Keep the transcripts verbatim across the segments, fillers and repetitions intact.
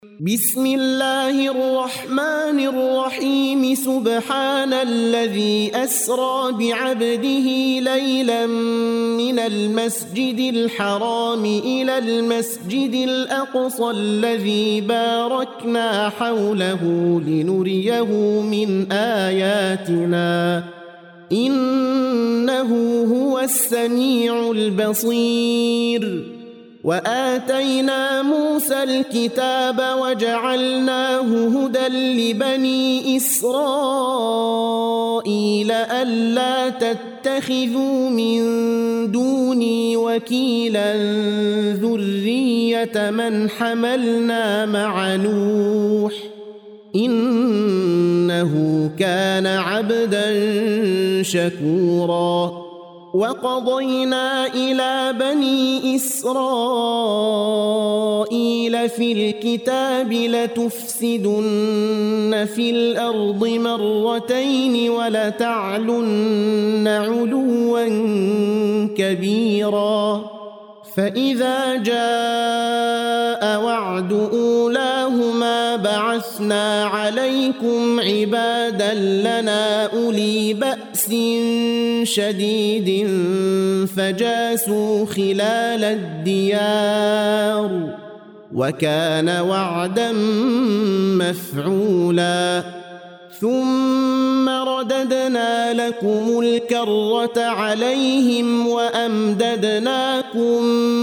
بسم الله الرحمن الرحيم سبحان الذي أسرى بعبده ليلا من المسجد الحرام إلى المسجد الأقصى الذي باركنا حوله لنريه من آياتنا إنه هو السميع البصير. وآتينا موسى الكتاب وجعلناه هدى لبني إسرائيل ألا تتخذوا من دوني وكيلا ذرية من حملنا مع نوح إنه كان عبدا شكورا. وقضينا إلى بني إسرائيل في الكتاب لتفسدن في الأرض مرتين ولتعلن علوا كبيرا. فإذا جاء وعد أولاهما بعثنا عليكم عبادا لنا أولي بأس شديد فجاسوا خلال الديار وكان وعدا مفعولا. ثم رددنا لكم الكرة عليهم وأمددناكم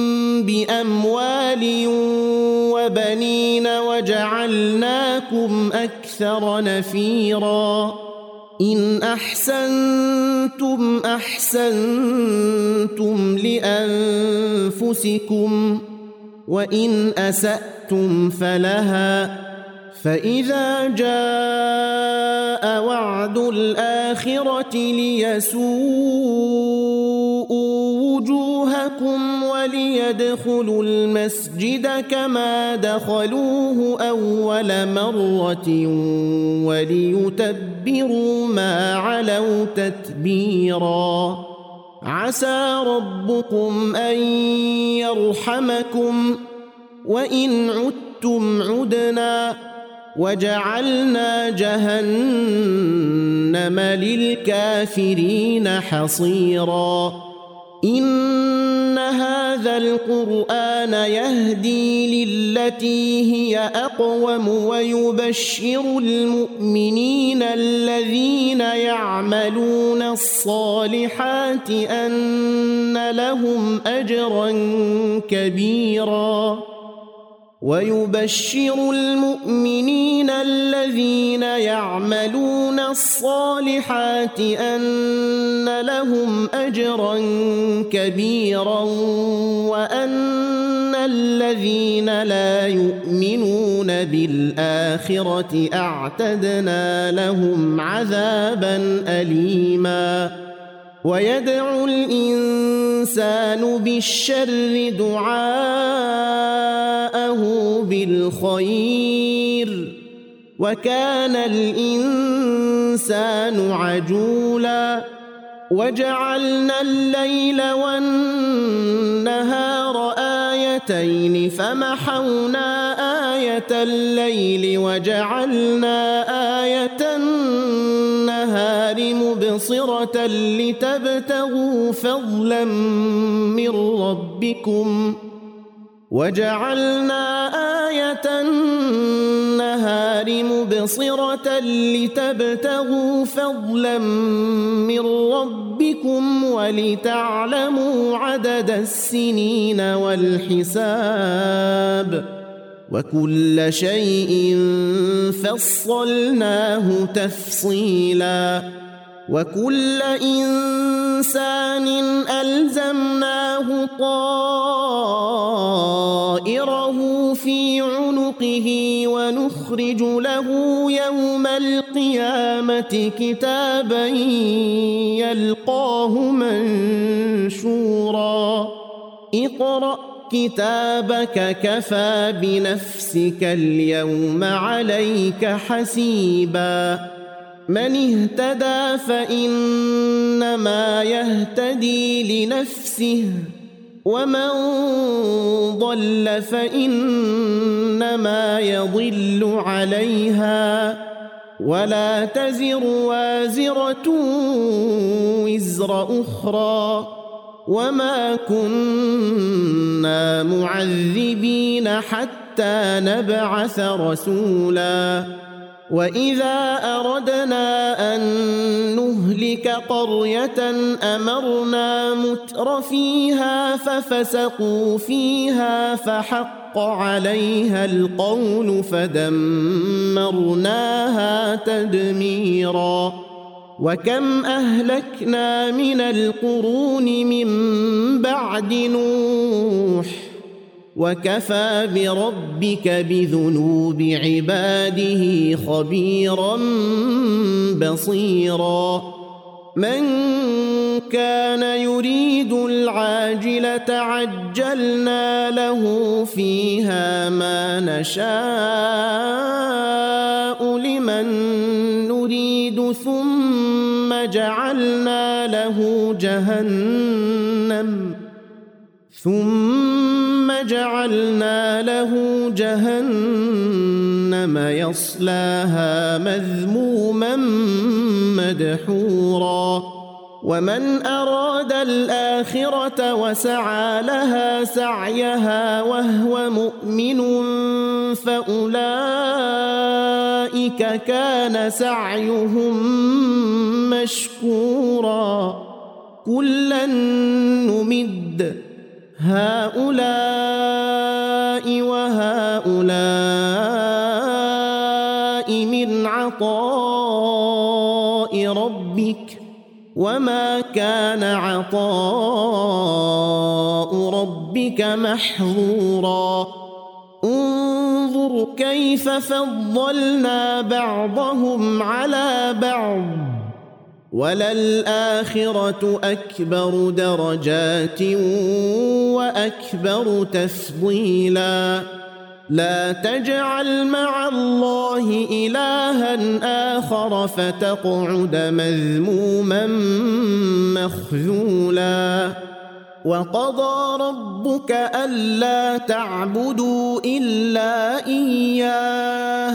بأموال وبنين وجعلناكم أكثر نفيرا. إن أحسنتم أحسنتم لأنفسكم وإن أسأتم فلها. فإذا جاء وعد الآخرة ليسوءوا وجوهكم وليدخلوا المسجد كما دخلوه أول مرة وليتبروا ما علوا تتبيرا. عسى ربكم أن يرحمكم وإن عدتم عدنا وجعلنا جهنم للكافرين حصيرا. إن هذا القرآن يهدي للتي هي أقوم ويبشر المؤمنين الذين يعملون الصالحات أن لهم أجرا كبيرا ويبشر المؤمنين الذين يعملون الصالحات أن لهم أجرا كبيرا وأن الذين لا يؤمنون بالآخرة أعتدنا لهم عذابا أليما. ويدعو الإنسان بالشر دعاءه بالخير وكان الإنسان عجولا. وجعلنا الليل والنهار آيتين فمحونا آية الليل وجعلنا آية النهار مبصرة لتبتغوا فضلا من ربكم وجعلنا آية النهار مبصرة لتبتغوا فضلا من ربكم ولتعلموا عدد السنين والحساب وكل شيء فصلناه تفصيلا. وكل إنسان ألزمناه طائره في عنقه ونخرج له يوم القيامة كتابا يلقاه منشورا. اقرأ كتابك كفى بنفسك اليوم عليك حسيبا. من اهتدى فإنما يهتدي لنفسه ومن ضل فإنما يضل عليها ولا تزر وازرة وزر أخرى وما كنا معذبين حتى نبعث رسولا وإذا أردنا أن نهلك قرية أمرنا متر فيها ففسقوا فيها فحق عليها القول فدمرناها تدميرا وكم أهلكنا من القرون من بعد نوح وكفى بربك بذنوب عباده خبيرا بصيرا من كان يريد العاجلة عجلنا له فيها ما نشاء لمن نريد ثم جعلنا له جهنم ثم جعلنا له جهنم يصلاها مذموما مدحورا ومن أراد الآخرة وسعى لها سعيها وهو مؤمن فأولئك كان سعيهم مشكورا كلا نمد هؤلاء وهؤلاء من عطاء ربك وما كان عطاء ربك محظورا انظر كيف فضلنا بعضهم على بعض وللآخرة أكبر درجات وأكبر تفضيلا لا تجعل مع الله إلها آخر فتقعد مذموما مخذولا وقضى ربك ألا تعبدوا إلا إياه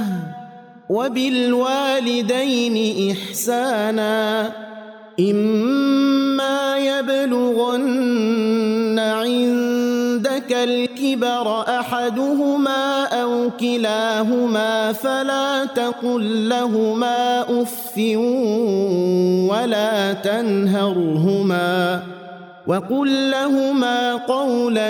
وبالوالدين إحسانا إما يبلغن عندك الكبر أحدهما أو كلاهما فلا تقل لهما أف ولا تنهرهما وقل لهما قولا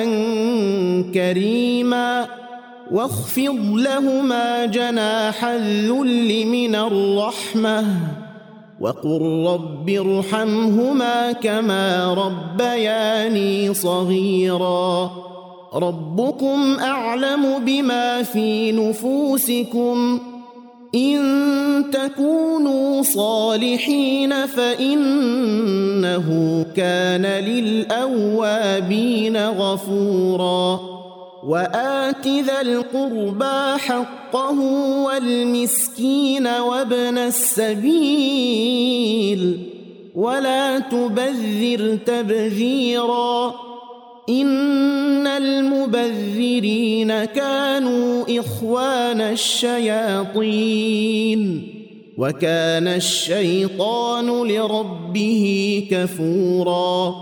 كريما واخفض لهما جناح الذل من الرحمة وقل رب ارحمهما كما ربياني صغيرا ربكم أعلم بما في نفوسكم إن تكونوا صالحين فإنه كان للأوابين غفورا وآت ذا القربى حقه والمسكين وابن السبيل ولا تبذر تبذيرا إن المبذرين كانوا إخوان الشياطين وكان الشيطان لربه كفورا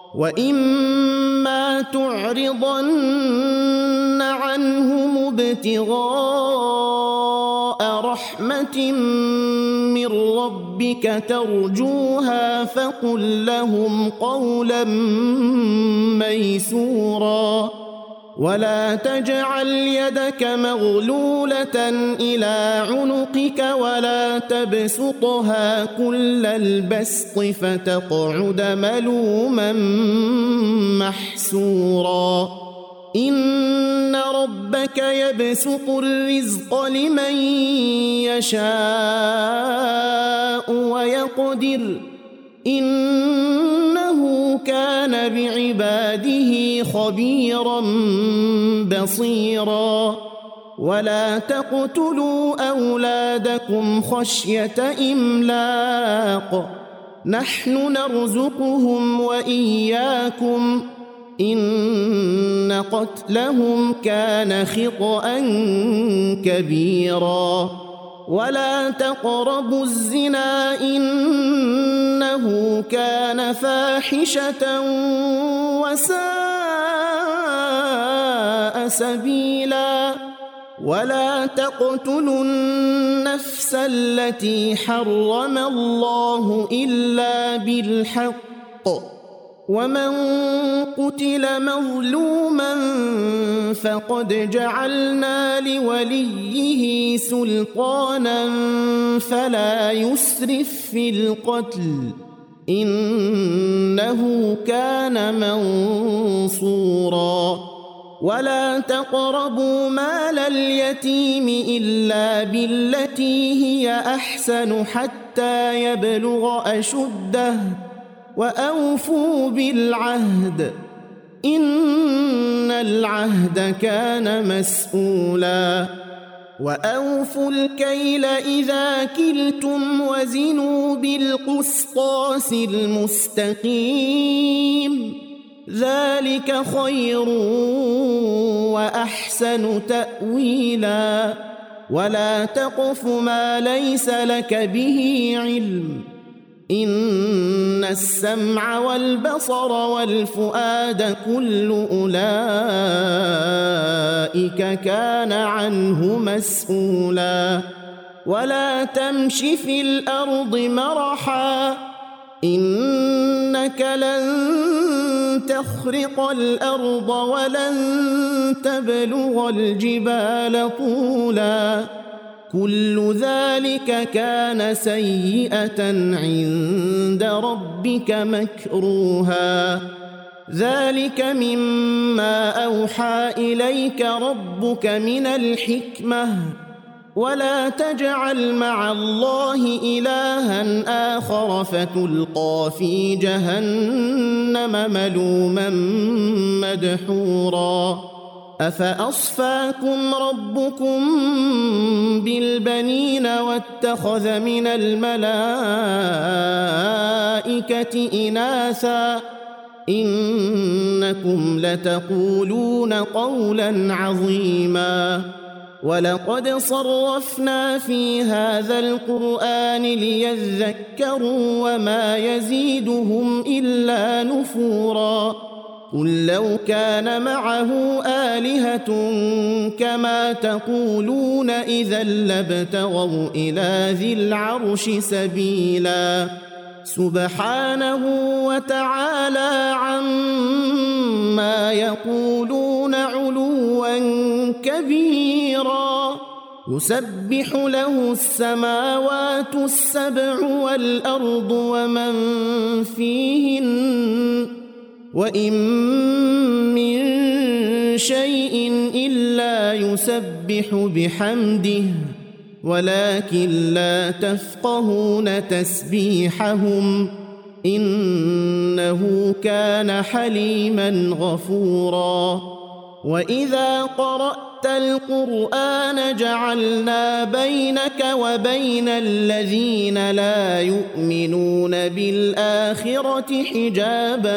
وإما تعرضن عنهم ابتغاء رحمة من ربك ترجوها فقل لهم قولا ميسورا ولا تجعل يدك مغلولة إلى عنقك ولا تبسطها كل البسط فتقعد ملوما محسورا إن ربك يبسط الرزق لمن يشاء ويقدر إنه كان بعباده خبيرا بصيرا ولا تقتلوا أولادكم خشية إملاق نحن نرزقهم وإياكم إن قتلهم كان خطأ كبيرا ولا تقربوا الزنا إنه كان فاحشة وساء سبيلا ولا تقتلوا النفس التي حرم الله إلا بالحق ومن قتل مظلوما فقد جعلنا لوليه سلطانا فلا يسرف في القتل إنه كان منصورا ولا تقربوا مال اليتيم إلا بالتي هي أحسن حتى يبلغ أشده وأوفوا بالعهد إن العهد كان مسؤولا وأوفوا الكيل إذا كلتم وزنوا بالقسطاس المستقيم ذلك خير وأحسن تأويلا ولا تقف ما ليس لك به علم إن السمع والبصر والفؤاد كل أولئك كان عنه مسؤولا ولا تمش في الأرض مرحا إنك لن تخرق الأرض ولن تبلغ الجبال طولا كل ذلك كان سيئة عند ربك مكروها ذلك مما أوحى إليك ربك من الحكمة ولا تجعل مع الله إلها آخر فتلقى في جهنم ملوما مدحورا أفأصفاكم ربكم بالبنين واتخذ من الملائكة إناثا إنكم لتقولون قولا عظيما ولقد صرفنا في هذا القرآن ليذكروا وما يزيدهم إلا نفورا قل لو كان معه آلهة كما تقولون إذا لابتغوا إلى ذي العرش سبيلا سبحانه وتعالى عما يقولون علوا كبيرا يسبح له السماوات السبع والأرض ومن فيهن وإن من شيء إلا يسبح بحمده ولكن لا تفقهون تسبيحهم إنه كان حليما غفورا وإذا قرأت القرآن جعلنا بينك وبين الذين لا يؤمنون بالآخرة حجابا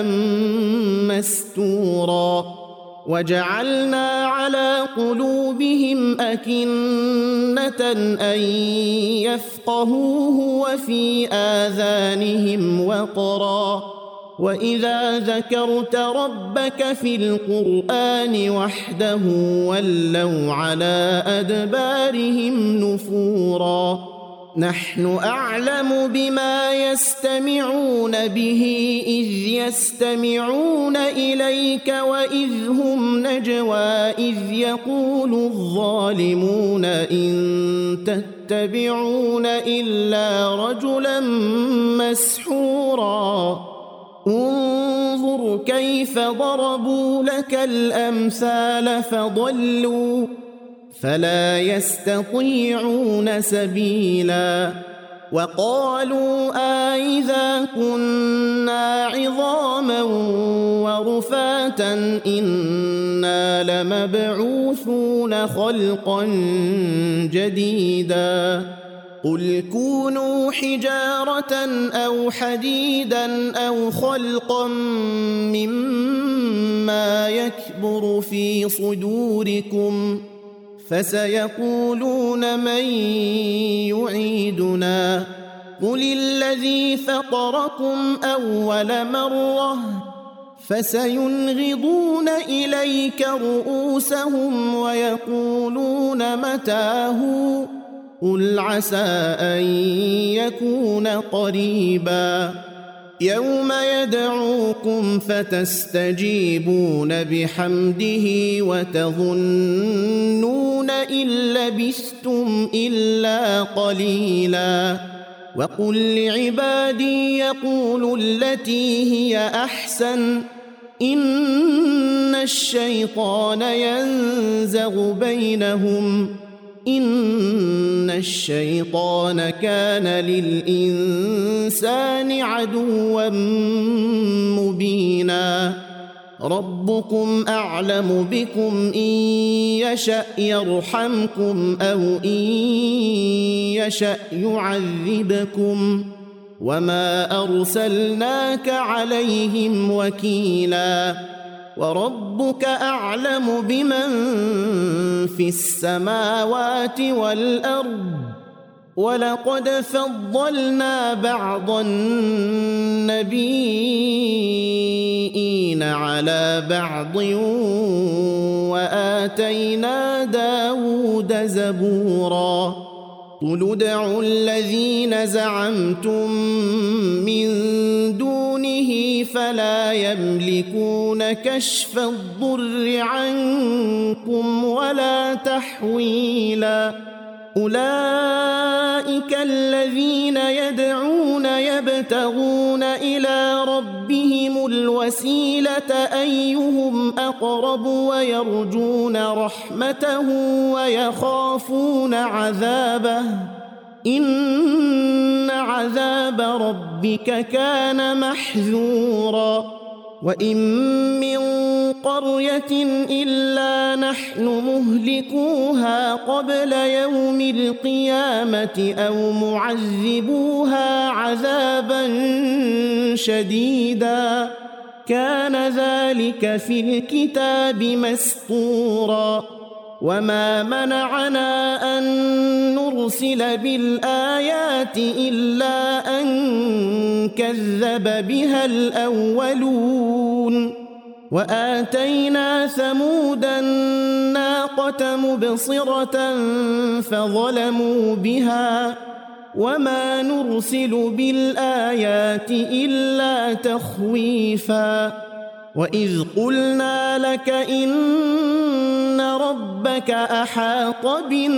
مستورا وجعلنا على قلوبهم أكنة أن يفقهوه وفي آذانهم وقرا وإذا ذكرت ربك في القرآن وحده ولوا على أدبارهم نفورا نحن أعلم بما يستمعون به إذ يستمعون إليك وإذ هم نجوى إذ يقول الظالمون إن تتبعون إلا رجلا مسحورا انظر كيف ضربوا لك الأمثال فضلوا فلا يستطيعون سبيلا وقالوا أإذا كنا عظاما ورفاتا إنا لمبعوثون خلقا جديدا قل كونوا حجارة أو حديدا أو خلقا مما يكبر في صدوركم فسيقولون من يعيدنا قل الذي فطركم أول مرة فسينغضون إليك رؤوسهم ويقولون متى هو قل عسى أن يكون قريبا يوم يدعوكم فتستجيبون بحمده وتظنون إن لبثتم إلا قليلا وقل لعبادي يقولوا التي هي أحسن إن الشيطان ينزغ بينهم إن الشيطان كان للإنسان عدوا مبينا ربكم أعلم بكم إن يشأ يرحمكم أو إن يشأ يعذبكم وما أرسلناك عليهم وكيلا وربك أعلم بمن في السماوات والأرض ولقد فضلنا بعض النبيين على بعض وآتينا داود زبورا قل ادعوا الذين زعمتم من دونه فلا يملكون كشف الضر عنكم ولا تحويلا أولئك الذين يدعون يبتغون إلى ربهم الوسيلة أيهم أقرب ويرجون رحمته ويخافون عذابه إن عذاب ربك كان محذورا وإن من قرية إلا نحن مهلكوها قبل يوم القيامة أو معذبوها عذابا شديدا كان ذلك في الكتاب مسطورا وما منعنا أن نرسل بالآيات إلا أن كذب بها الأولون وآتينا ثمود الناقة مبصرة فظلموا بها وما نرسل بالآيات إلا تخويفا وإذ قلنا لك إن ربك أحاط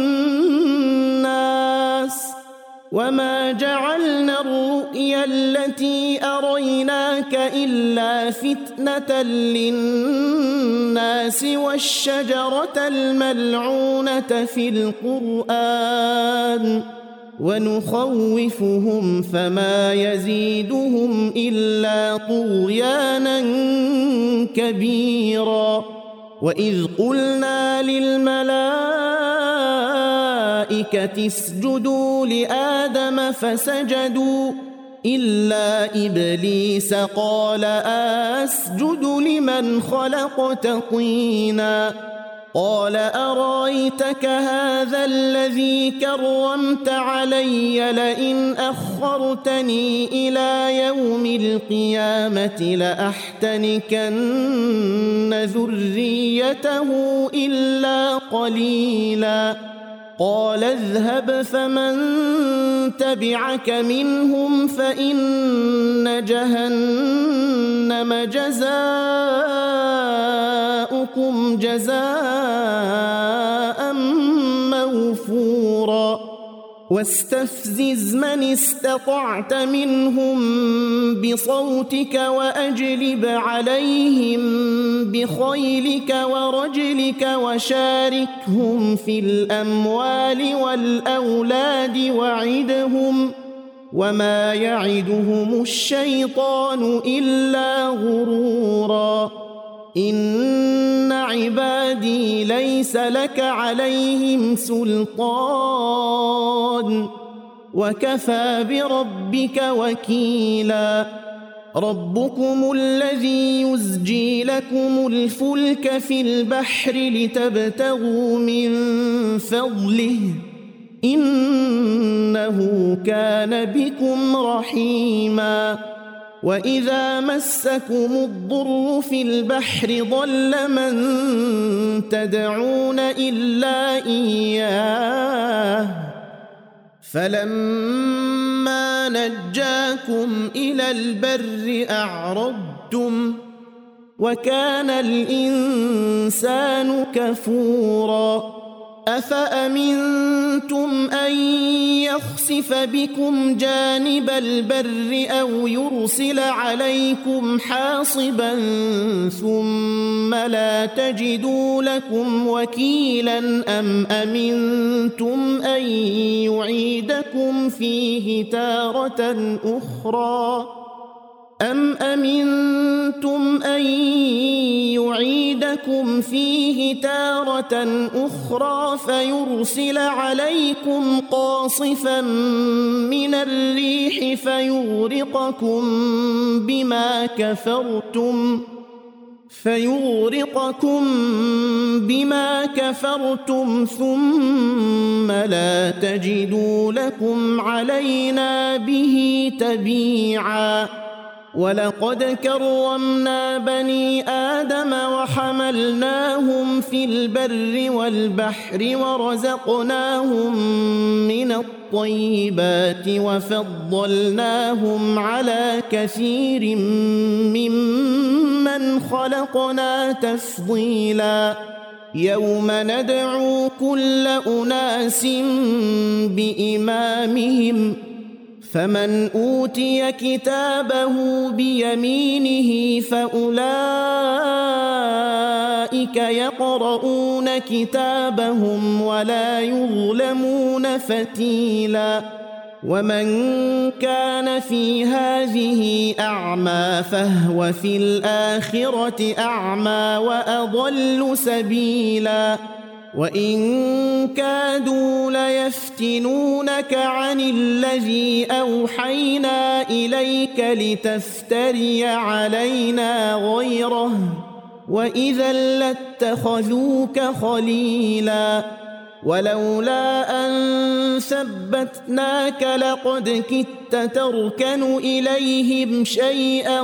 بالناس وما جعلنا الرؤيا التي أريناك إلا فتنة للناس والشجرة الملعونة في القرآن ونخوفهم فما يزيدهم إلا طغيانا كبيرا وإذ قلنا للملائكة اسجدوا لآدم فسجدوا إلا إبليس قال أسجد لمن خلقت طينا قال أرأيتك هذا الذي كرمت علي لئن أخرتني إلى يوم القيامة لأحتنكن ذريته إلا قليلا قال اذهب فمن تبعك منهم فإن جهنم جزاؤكم جزاء موفورا واستفزز من استطعت منهم بصوتك وأجلب عليهم بخيلك ورجلك وشاركهم في الأموال والأولاد وعدهم وما يعدهم الشيطان إلا غرورا إن عبادي ليس لك عليهم سلطان وكفى بربك وكيلا ربكم الذي يزجي لكم الفلك في البحر لتبتغوا من فضله إنه كان بكم رحيما وإذا مسكم الضر في البحر ضل من تدعون إلا إياه فلما نجاكم إلى البر أعرضتم وكان الإنسان كفورا أفأمنتم أن يخسف بكم جانب البر أو يرسل عليكم حاصبا ثم لا تجدوا لكم وكيلا أم أمنتم أن يعيدكم فيه تارة أخرى أم أمنتم أن يعيدكم فيه تارة أخرى فيرسل عليكم قاصفا من الريح فيغرقكم بما كفرتم فيغرقكم بما كفرتم ثم لا تجدوا لكم علينا به تبيعا ولقد كرمنا بني آدم وحملناهم في البر والبحر ورزقناهم من الطيبات وفضلناهم على كثير ممن خلقنا تفضيلا يوم ندعو كل أناس بإمامهم فمن أوتي كتابه بيمينه فأولئك يقرؤون كتابهم ولا يظلمون فتيلا ومن كان في هذه أعمى فهو في الآخرة أعمى وأضل سبيلا وإن كادوا ليفتنونك عن الذي أوحينا إليك لتفتري علينا غيره وإذا لاتخذوك خليلا ولولا أن ثبتناك لقد كدت تركن إليهم شيئا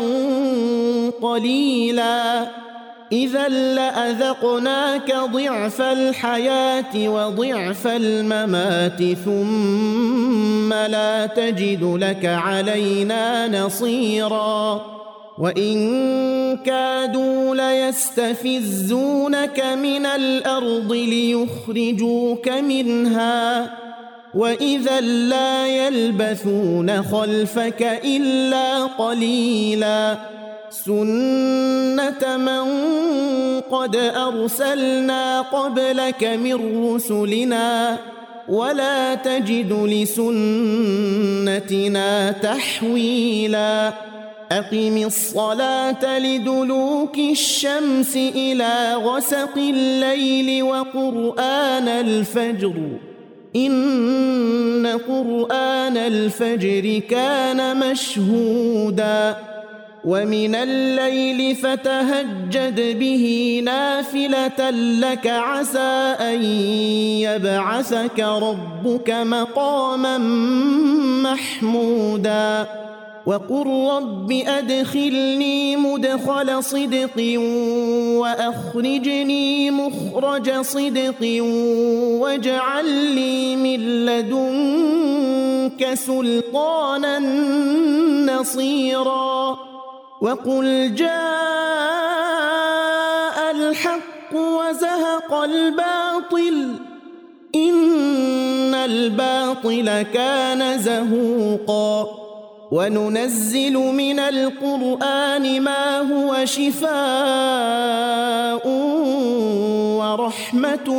قليلا إذا لأذقناك ضعف الحياة وضعف الممات ثم لا تجد لك علينا نصيرا وإن كادوا ليستفزونك من الأرض ليخرجوك منها وإذا لا يلبثون خلفك إلا قليلا سنة من قد أرسلنا قبلك من رسلنا ولا تجد لسنتنا تحويلا أقم الصلاة لدلوك الشمس إلى غسق الليل وقرآن الفجر إن قرآن الفجر كان مشهودا ومن الليل فتهجد به نافلة لك عسى أن يبعثك ربك مقاما محمودا وقل رب أدخلني مدخل صدق وأخرجني مخرج صدق واجعل لي من لدنك سلطانا نصيرا وقل جاء الحق وزهق الباطل إن الباطل كان زهوقا وننزل من القرآن ما هو شفاء ورحمة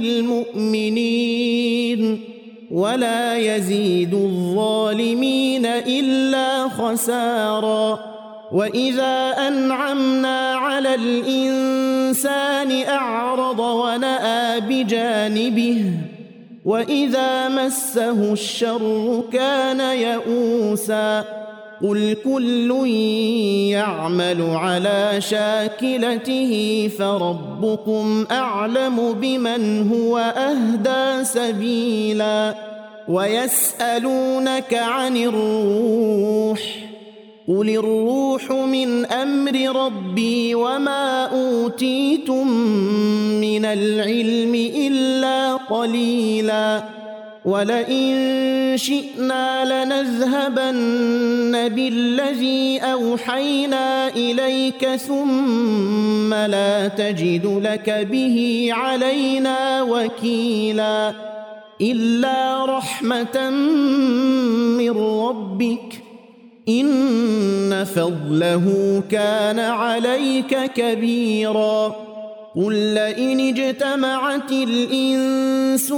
للمؤمنين ولا يزيد الظالمين إلا خسارا وإذا أنعمنا على الإنسان أعرض ونأى بجانبه وإذا مسه الشر كان يئوسا قل كل يعمل على شاكلته فربكم أعلم بمن هو أهدى سبيلا ويسألونك عن الروح قل الروح من أمر ربي وما أوتيتم من العلم إلا قليلا ولئن شئنا لنذهبن بالذي أوحينا إليك ثم لا تجد لك به علينا وكيلا إلا رحمة من ربك إن فضله كان عليك كبيرا قل لئن اجتمعت الإنس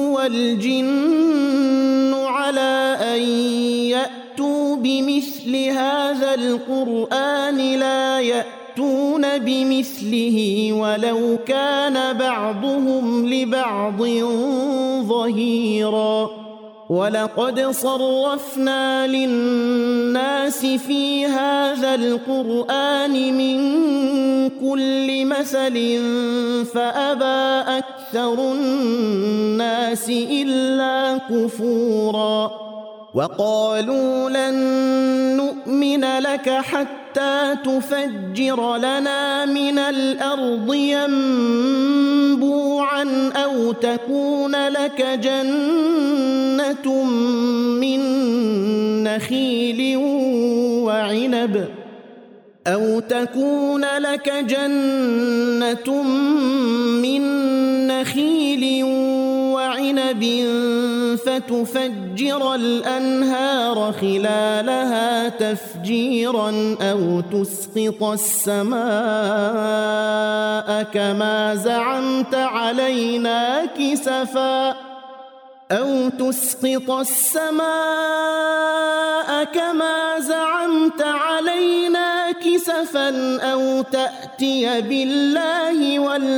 والجن على أن يأتوا بمثل هذا القرآن لا يأتون بمثله ولو كان بعضهم لبعض ظهيرا ولقد صرفنا للناس في هذا القرآن من كل مثل فأبى أكثر الناس إلا كفورا وقالوا لن نؤمن لك حتى تفجر لنا من الأرض ينبوعا أو تكون لك جنة من نخيل وعنب أو تكون لك جنة من نخيل وعنب فتفجر الأنهار خلالها تفجيرا أو تسقط السماء كما زعمت علينا كسفا أو تسقط السماء كما زعمت علينا كسفا أو تأتي بالله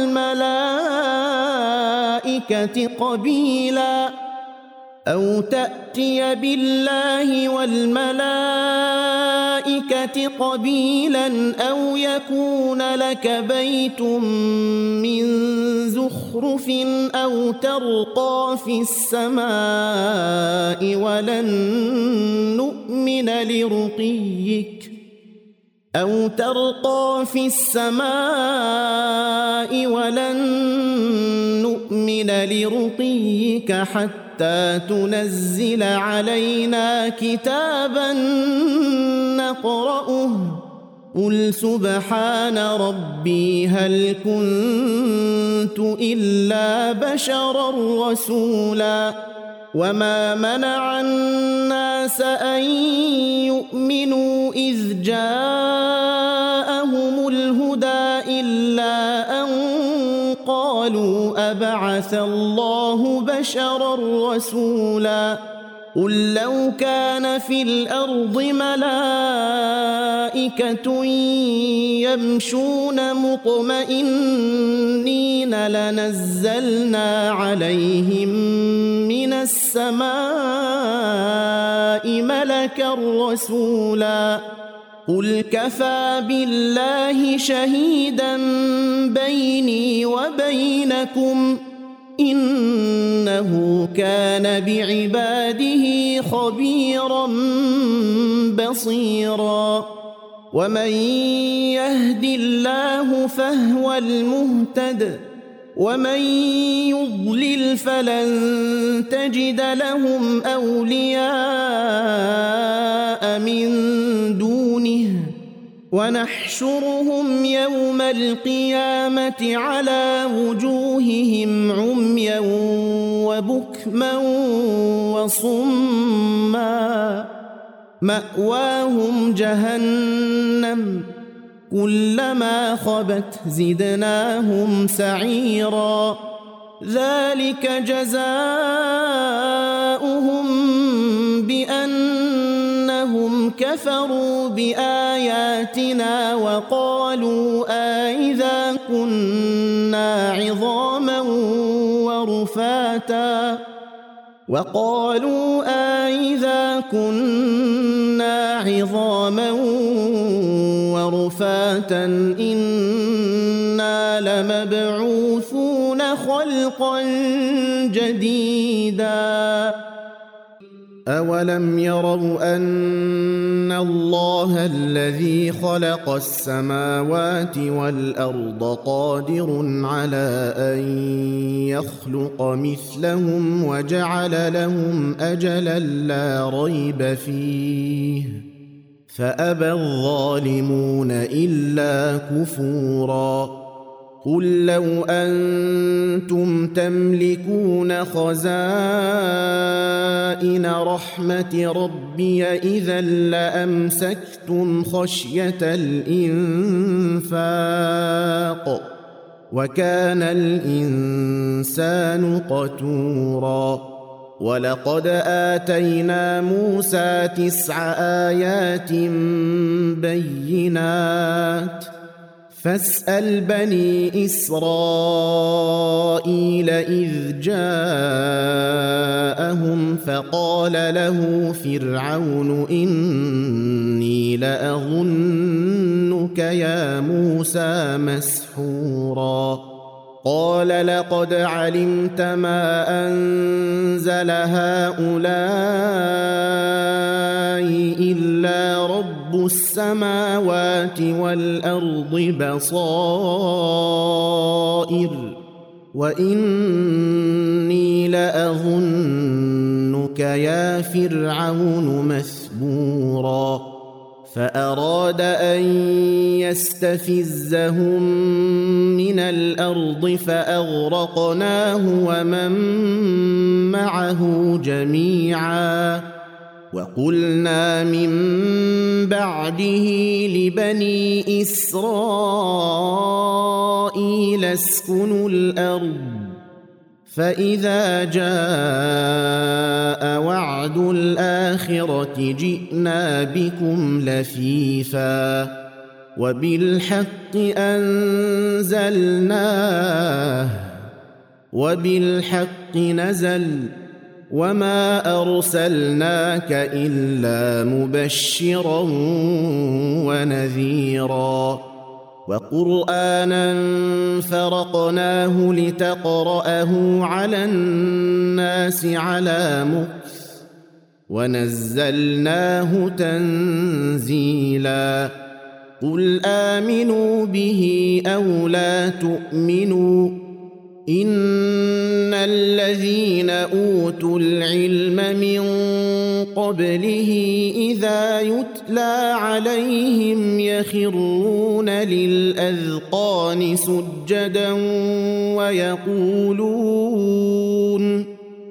والملائكة قبيلا أو تأتي بالله والملائكة قبيلا أو يكون لك بيت من زخرف أو ترقى في السماء ولن نؤمن لرقيك أو ترقى في السماء ولن نؤمن لرقيك حتى تنزل علينا كتابا نقرأه قل سبحان ربي هل كنت إلا بشرا رسولا وما منع الناس أن يؤمنوا إذ جاءهم الهدى إلا أن قالوا أبعث الله بشرا رسولا قل لو كان في الأرض ملائكة يمشون مطمئنين لنزلنا عليهم من السماء ملكا رسولا قل كفى بالله شهيدا بيني وبينكم إنه كان بعباده خبيرا بصيرا ومن يهد الله فهو المهتد ومن يضلل فلن تجد لهم أولياء من دونه ونحشرهم يوم القيامة على وجوههم عميا وبكما وصما مأواهم جهنم كلما خبت زدناهم سعيرا ذلك جزاؤهم بأنهم كفروا بآياتنا وقالوا أإذا كنا عظاما ورفاتا وقالوا أإذا كنا عظاما ورفاتا إنا لمبعوثون خلقا جديدا أولم يروا أن الله الذي خلق السماوات والأرض قادر على أن يخلق مثلهم وجعل لهم أجلا لا ريب فيه فأبى الظالمون إلا كفورا قل لو أنتم تملكون خزائن رحمة ربي إذا لأمسكتم خشية الإنفاق وكان الإنسان قتورا ولقد آتينا موسى تسع آيات بينات فاسأل بني إسرائيل إذ جاءهم فقال له فرعون إني لأظنك يا موسى مسحورا قال لقد علمت ما أنزل هؤلاء إلا رب السماوات والأرض بصائر وإني لأظنك يا فرعون مثبورا فأراد أن يستفزهم من الأرض فأغرقناه ومن معه جميعا وقلنا من بعده لبني إسرائيل اسكنوا الأرض فإذا جاء وعد الآخرة جئنا بكم لفيفا وبالحق أنزلناه وبالحق نزل وما أرسلناك إلا مبشرا ونذيرا وقرآنا فرقناه لتقرأه على الناس على مكث ونزلناه تنزيلا قل آمنوا به أو لا تؤمنوا إن الذين أوتوا العلم من قبله إذا يتلى عليهم يخرون للأذقان سجدا ويقولون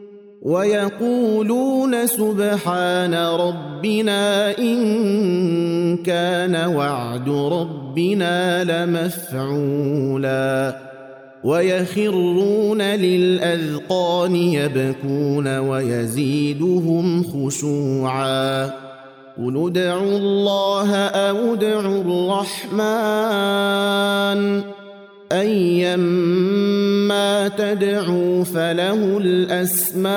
ويقولون سبحان ربنا إن كان وعد ربنا لمفعولا ويخرون للأذقان يبكون ويزيدهم خشوعا قل ادعوا الله أو ادعوا الرحمن أيما تدعوا فله الأسماء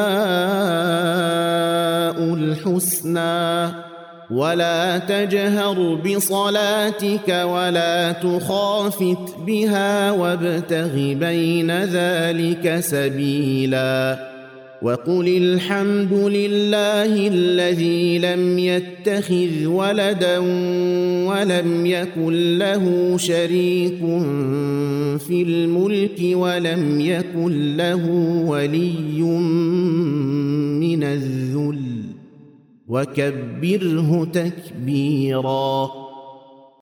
الحسنى ولا تجهر بصلاتك ولا تخافت بها وابتغ بين ذلك سبيلا وقل الحمد لله الذي لم يتخذ ولدا ولم يكن له شريك في الملك ولم يكن له ولي من الذل وكبره تكبيرا